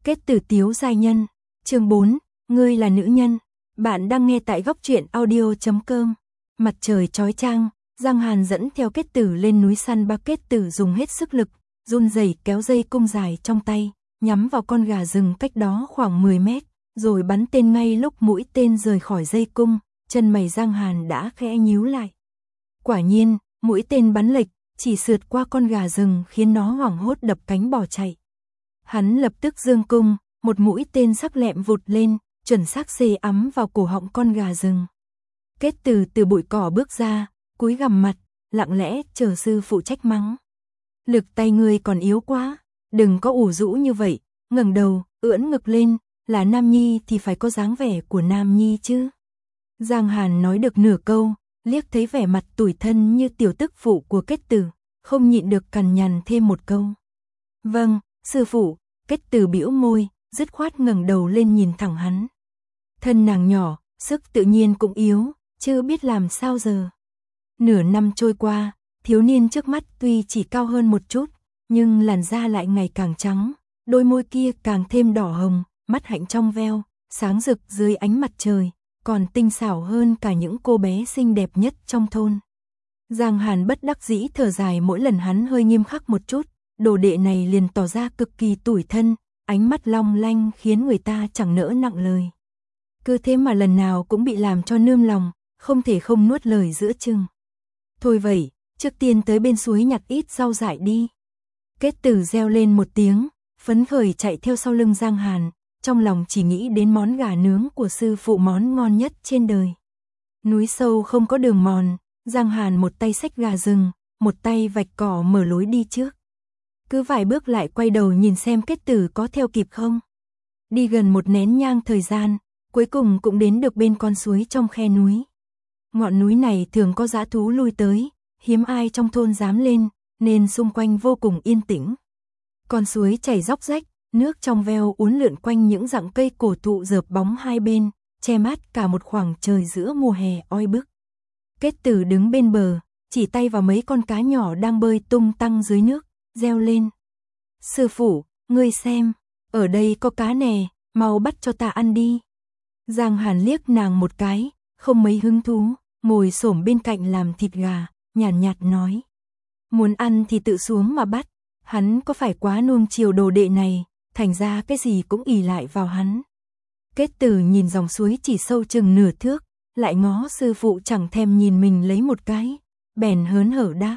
Kết tử tiếu giai nhân. Chương 4, ngươi là nữ nhân. Bạn đang nghe tại góc truyện audio.com. Mặt trời chói chang, Giang Hàn dẫn theo Kết tử lên núi săn ba. Kết tử dùng hết sức lực, run rẩy kéo dây cung dài trong tay, nhắm vào con gà rừng cách đó khoảng 10 mét, rồi bắn tên. Ngay lúc mũi tên rời khỏi dây cung, chân mày Giang Hàn đã khẽ nhíu lại. Quả nhiên, mũi tên bắn lệch, chỉ sượt qua con gà rừng khiến nó hoảng hốt đập cánh bỏ chạy. Hắn lập tức giương cung, một mũi tên sắc lẹm vụt lên, chuẩn xác xê ắm vào cổ họng con gà rừng. Kết tử từ bụi cỏ bước ra, cúi gằm mặt, lặng lẽ chờ sư phụ trách mắng. Lực tay ngươi còn yếu quá, đừng có ủ rũ như vậy, ngẩng đầu, ưỡn ngực lên, là nam nhi thì phải có dáng vẻ của nam nhi chứ. Giang Hàn nói được nửa câu, liếc thấy vẻ mặt tủi thân như tiểu tức phụ của Kết tử, không nhịn được cằn nhằn thêm một câu. Vâng, sư phụ. Kết tử bĩu môi, dứt khoát ngẩng đầu lên nhìn thẳng hắn. Thân nàng nhỏ, sức tự nhiên cũng yếu, chưa biết làm sao giờ. Nửa năm trôi qua, thiếu niên trước mắt tuy chỉ cao hơn một chút, nhưng làn da lại ngày càng trắng, đôi môi kia càng thêm đỏ hồng, mắt hạnh trong veo, sáng rực dưới ánh mặt trời, còn tinh xảo hơn cả những cô bé xinh đẹp nhất trong thôn. Giang Hàn bất đắc dĩ thở dài mỗi lần hắn hơi nghiêm khắc một chút, đồ đệ này liền tỏ ra cực kỳ tủi thân, ánh mắt long lanh khiến người ta chẳng nỡ nặng lời. Cứ thế mà lần nào cũng bị làm cho nươm lòng, không thể không nuốt lời giữa chừng. Thôi vậy, trước tiên tới bên suối nhặt ít rau dại đi. Kết tử reo lên một tiếng, phấn khởi chạy theo sau lưng Giang Hàn, trong lòng chỉ nghĩ đến món gà nướng của sư phụ, món ngon nhất trên đời. Núi sâu không có đường mòn, Giang Hàn một tay xách gà rừng, một tay vạch cỏ mở lối đi trước. Cứ vài bước lại quay đầu nhìn xem Kết tử có theo kịp không. Đi gần một nén nhang thời gian, cuối cùng cũng đến được bên con suối trong khe núi. Ngọn núi này thường có dã thú lui tới, hiếm ai trong thôn dám lên, nên xung quanh vô cùng yên tĩnh. Con suối chảy róc rách, nước trong veo uốn lượn quanh những rặng cây cổ thụ rợp bóng hai bên, che mát cả một khoảng trời giữa mùa hè oi bức. Kết tử đứng bên bờ, chỉ tay vào mấy con cá nhỏ đang bơi tung tăng dưới nước, reo lên. Sư phụ, ngươi xem, ở đây có cá nè, mau bắt cho ta ăn đi. Giang Hàn liếc nàng một cái, không mấy hứng thú, ngồi xổm bên cạnh làm thịt gà, nhàn nhạt nói. Muốn ăn thì tự xuống mà bắt, hắn có phải quá nuông chiều đồ đệ này, thành ra cái gì cũng ỷ lại vào hắn. Kết tử nhìn dòng suối chỉ sâu chừng nửa thước, lại ngó sư phụ chẳng thèm nhìn mình lấy một cái, bèn hớn hở đáp.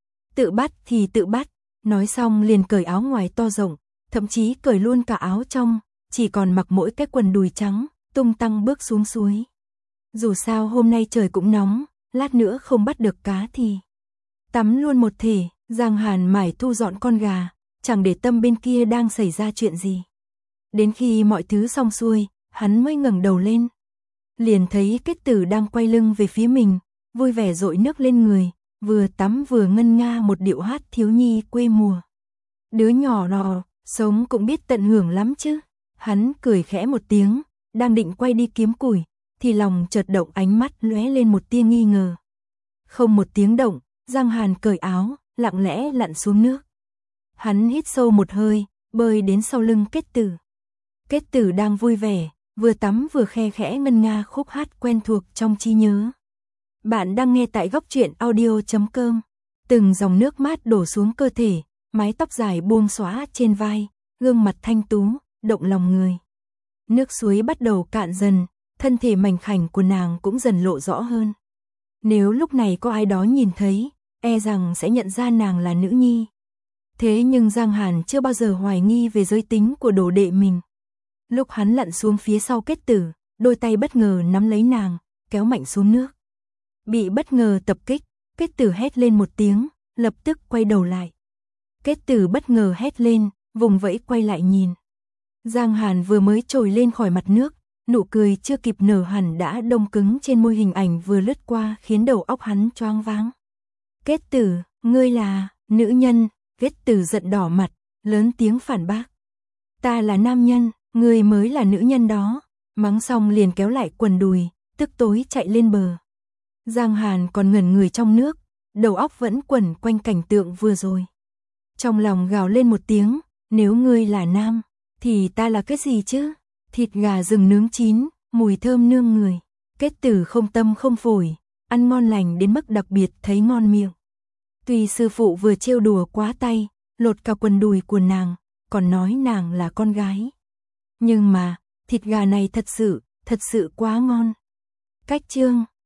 Tự bắt thì tự bắt, nói xong liền cởi áo ngoài to rộng, thậm chí cởi luôn cả áo trong, chỉ còn mặc mỗi cái quần đùi trắng, tung tăng bước xuống suối. Dù sao hôm nay trời cũng nóng, lát nữa không bắt được cá thì tắm luôn một thể. Giang Hàn mải thu dọn con gà, chẳng để tâm bên kia đang xảy ra chuyện gì. Đến khi mọi thứ xong xuôi, hắn mới ngẩng đầu lên. Liền thấy Kết tử đang quay lưng về phía mình, vui vẻ dội nước lên người, vừa tắm vừa ngân nga một điệu hát thiếu nhi quê mùa. Đứa nhỏ nọ, sống cũng biết tận hưởng lắm chứ. Hắn cười khẽ một tiếng, đang định quay đi kiếm củi, thì lòng chợt động, ánh mắt lóe lên một tia nghi ngờ. Không một tiếng động, Giang Hàn cởi áo, lặng lẽ lặn xuống nước. Hắn hít sâu một hơi, bơi đến sau lưng Kết tử. Kết tử đang vui vẻ, vừa tắm vừa khe khẽ ngân nga khúc hát quen thuộc trong trí nhớ. Bạn đang nghe tại góc truyện audio.com. Từng dòng nước mát đổ xuống cơ thể, mái tóc dài buông xõa trên vai, gương mặt thanh tú, động lòng người. Nước suối bắt đầu cạn dần, thân thể mảnh khảnh của nàng cũng dần lộ rõ hơn. Nếu lúc này có ai đó nhìn thấy, e rằng sẽ nhận ra nàng là nữ nhi. Thế nhưng Giang Hàn chưa bao giờ hoài nghi về giới tính của đồ đệ mình. Lúc hắn lặn xuống phía sau Kết tử, đôi tay bất ngờ nắm lấy nàng, kéo mạnh xuống nước. Bị bất ngờ tập kích, Kết tử hét lên một tiếng, lập tức quay đầu lại. Kết tử bất ngờ hét lên, vùng vẫy quay lại nhìn. Giang Hàn vừa mới trồi lên khỏi mặt nước, nụ cười chưa kịp nở hẳn đã đông cứng trên môi, hình ảnh vừa lướt qua khiến đầu óc hắn choáng váng. Kết tử, ngươi là nữ nhân. Kết tử giận đỏ mặt, lớn tiếng phản bác. Ta là nam nhân, ngươi mới là nữ nhân đó. Mắng xong liền kéo lại quần đùi, tức tối chạy lên bờ. Giang Hàn còn ngẩn người trong nước, đầu óc vẫn quẩn quanh cảnh tượng vừa rồi. Trong lòng gào lên một tiếng, nếu ngươi là nam, Thì ta là cái gì chứ? Thịt gà rừng nướng chín, mùi thơm nương người. Kết Tử không tâm không phổi, ăn ngon lành đến mức đặc biệt thấy ngon miệng. Tuy sư phụ vừa trêu đùa quá tay, lột cả quần đùi của nàng, còn nói nàng là con gái. Nhưng mà, thịt gà này thật sự quá ngon. Cách chương